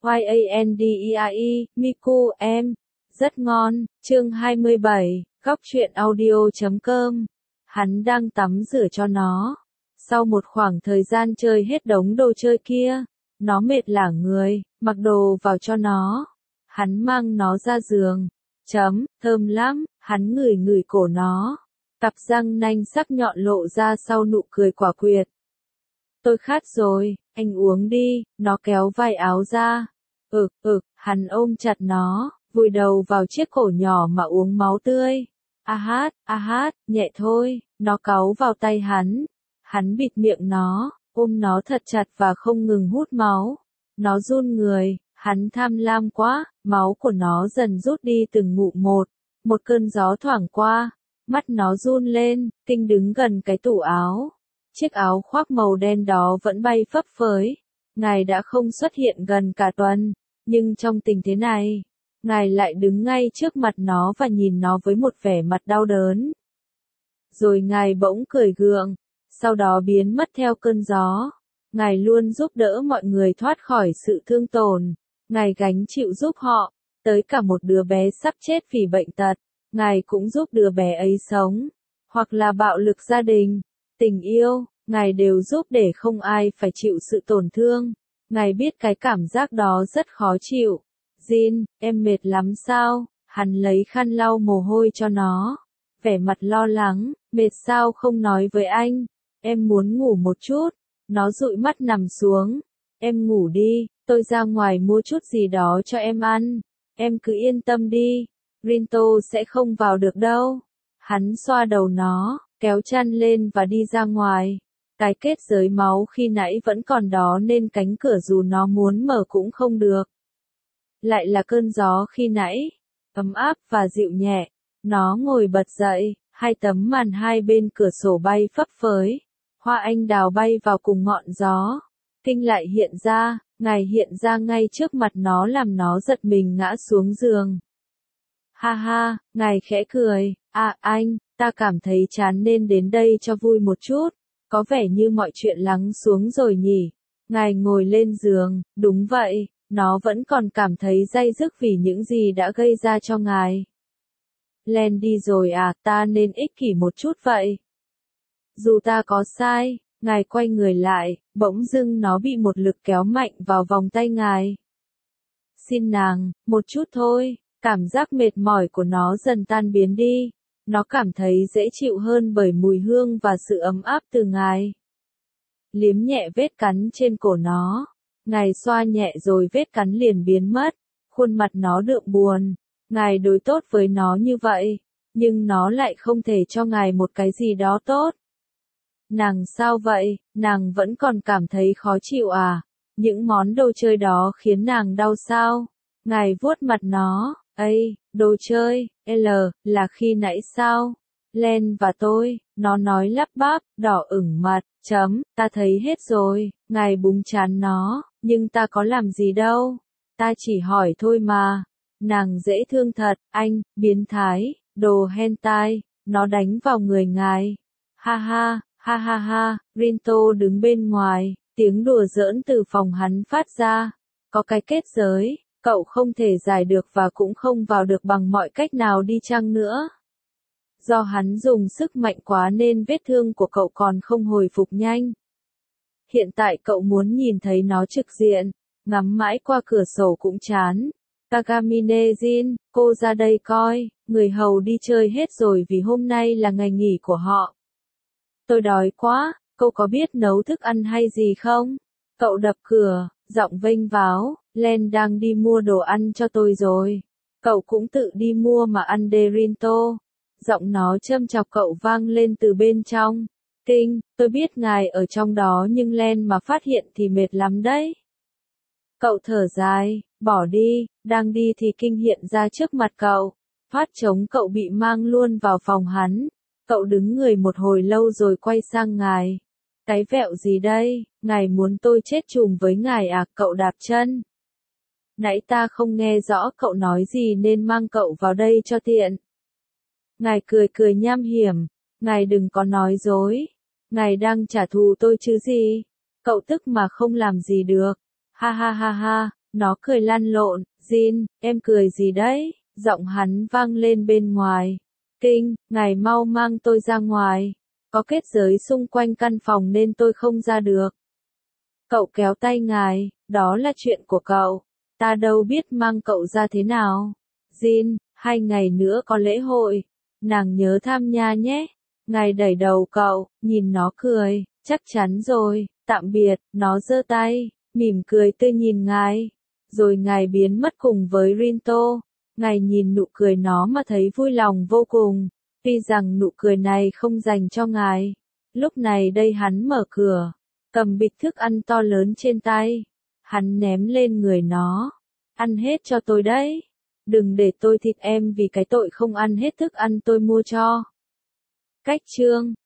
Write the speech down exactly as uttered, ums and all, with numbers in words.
Y A N D E I E, Miku, em. Rất ngon, chương hai mươi bảy, góc truyện audio chấm com. Hắn đang tắm rửa cho nó. Sau một khoảng thời gian chơi hết đống đồ chơi kia, nó mệt lả người, mặc đồ vào cho nó. Hắn mang nó ra giường. Chấm, thơm lắm, hắn ngửi ngửi cổ nó. Cặp răng nanh sắc nhọn lộ ra sau nụ cười quả quyết. Tôi khát rồi, anh uống đi, nó kéo vai áo ra. Ừ, ừ, hắn ôm chặt nó, vùi đầu vào chiếc cổ nhỏ mà uống máu tươi. A hát, a hát, nhẹ thôi, nó cáu vào tay hắn. Hắn bịt miệng nó, ôm nó thật chặt và không ngừng hút máu. Nó run người, hắn tham lam quá, máu của nó dần rút đi từng ngụm một. Một cơn gió thoảng qua, mắt nó run lên, Kinh đứng gần cái tủ áo. Chiếc áo khoác màu đen đó vẫn bay phấp phới. Ngài đã không xuất hiện gần cả tuần, nhưng trong tình thế này, ngài lại đứng ngay trước mặt nó và nhìn nó với một vẻ mặt đau đớn. Rồi ngài bỗng cười gượng, sau đó biến mất theo cơn gió. Ngài luôn giúp đỡ mọi người thoát khỏi sự thương tổn. Ngài gánh chịu giúp họ, tới cả một đứa bé sắp chết vì bệnh tật. Ngài cũng giúp đứa bé ấy sống, hoặc là bạo lực gia đình, tình yêu, ngài đều giúp để không ai phải chịu sự tổn thương. Ngài biết cái cảm giác đó rất khó chịu. Jin, em mệt lắm sao? Hắn lấy khăn lau mồ hôi cho nó. Vẻ mặt lo lắng, mệt sao không nói với anh? Em muốn ngủ một chút. Nó dụi mắt nằm xuống. Em ngủ đi, tôi ra ngoài mua chút gì đó cho em ăn. Em cứ yên tâm đi. Rinto sẽ không vào được đâu. Hắn xoa đầu nó, kéo chăn lên và đi ra ngoài. Cái kết giới máu khi nãy vẫn còn đó nên cánh cửa dù nó muốn mở cũng không được. Lại là cơn gió khi nãy, ấm áp và dịu nhẹ. Nó ngồi bật dậy, hai tấm màn hai bên cửa sổ bay phấp phới. Hoa anh đào bay vào cùng ngọn gió. Kinh lại hiện ra, ngài hiện ra ngay trước mặt nó làm nó giật mình ngã xuống giường. Ha ha, ngài khẽ cười, à anh, ta cảm thấy chán nên đến đây cho vui một chút. Có vẻ như mọi chuyện lắng xuống rồi nhỉ. Ngài ngồi lên giường, đúng vậy, nó vẫn còn cảm thấy day dứt vì những gì đã gây ra cho ngài. Len đi rồi à, ta nên ích kỷ một chút vậy. Dù ta có sai, ngài quay người lại, bỗng dưng nó bị một lực kéo mạnh vào vòng tay ngài. Xin nàng, một chút thôi, cảm giác mệt mỏi của nó dần tan biến đi. Nó cảm thấy dễ chịu hơn bởi mùi hương và sự ấm áp từ ngài. Liếm nhẹ vết cắn trên cổ nó. Ngài xoa nhẹ rồi vết cắn liền biến mất. Khuôn mặt nó đượm buồn. Ngài đối tốt với nó như vậy, nhưng nó lại không thể cho ngài một cái gì đó tốt. Nàng sao vậy, nàng vẫn còn cảm thấy khó chịu à? Những món đồ chơi đó khiến nàng đau sao? Ngài vuốt mặt nó. Ây, đồ chơi, L, là khi nãy sao? Len và tôi, nó nói lắp bắp, đỏ ửng mặt, chấm, ta thấy hết rồi, ngài búng chán nó, nhưng ta có làm gì đâu, ta chỉ hỏi thôi mà. Nàng dễ thương thật, anh, biến thái, đồ hentai, nó đánh vào người ngài. Ha ha, ha ha ha, Rinto đứng bên ngoài, tiếng đùa giỡn từ phòng hắn phát ra. Có cái kết giới. Cậu không thể giải được và cũng không vào được bằng mọi cách nào đi chăng nữa. Do hắn dùng sức mạnh quá nên vết thương của cậu còn không hồi phục nhanh. Hiện tại cậu muốn nhìn thấy nó trực diện, ngắm mãi qua cửa sổ cũng chán. Kagamine Jin, cô ra đây coi, người hầu đi chơi hết rồi vì hôm nay là ngày nghỉ của họ. Tôi đói quá, cô có biết nấu thức ăn hay gì không? Cậu đập cửa, giọng vênh váo. Len đang đi mua đồ ăn cho tôi rồi. Cậu cũng tự đi mua mà ăn đi Rinto. Giọng nó châm chọc cậu vang lên từ bên trong. Kinh, tôi biết ngài ở trong đó nhưng Len mà phát hiện thì mệt lắm đấy. Cậu thở dài, bỏ đi, đang đi thì Kinh hiện ra trước mặt cậu. Phát chống cậu bị mang luôn vào phòng hắn. Cậu đứng người một hồi lâu rồi quay sang ngài. Cái vẹo gì đây, ngài muốn tôi chết chùm với ngài à? Cậu đạp chân. Nãy ta không nghe rõ cậu nói gì nên mang cậu vào đây cho tiện. Ngài cười cười nham hiểm. Ngài đừng có nói dối. Ngài đang trả thù tôi chứ gì. Cậu tức mà không làm gì được. Ha ha ha ha, Nó cười lăn lộn, Jin, em cười gì đấy? Giọng hắn vang lên bên ngoài. Kinh, ngài mau mang tôi ra ngoài. Có kết giới xung quanh căn phòng nên tôi không ra được. Cậu kéo tay ngài, đó là chuyện của cậu. Ta đâu biết mang cậu ra thế nào. Jin, hai ngày nữa có lễ hội. Nàng nhớ tham gia nhé. Ngài đẩy đầu cậu, nhìn nó cười. Chắc chắn rồi, tạm biệt, nó giơ tay, mỉm cười tươi nhìn ngài. Rồi ngài biến mất cùng với Rinto. Ngài nhìn nụ cười nó mà thấy vui lòng vô cùng. Tuy rằng nụ cười này không dành cho ngài. Lúc này đây hắn mở cửa, cầm bịch thức ăn to lớn trên tay. Hắn ném lên người nó. Ăn hết cho tôi đấy. Đừng để tôi thịt em vì cái tội không ăn hết thức ăn tôi mua cho. Cách chương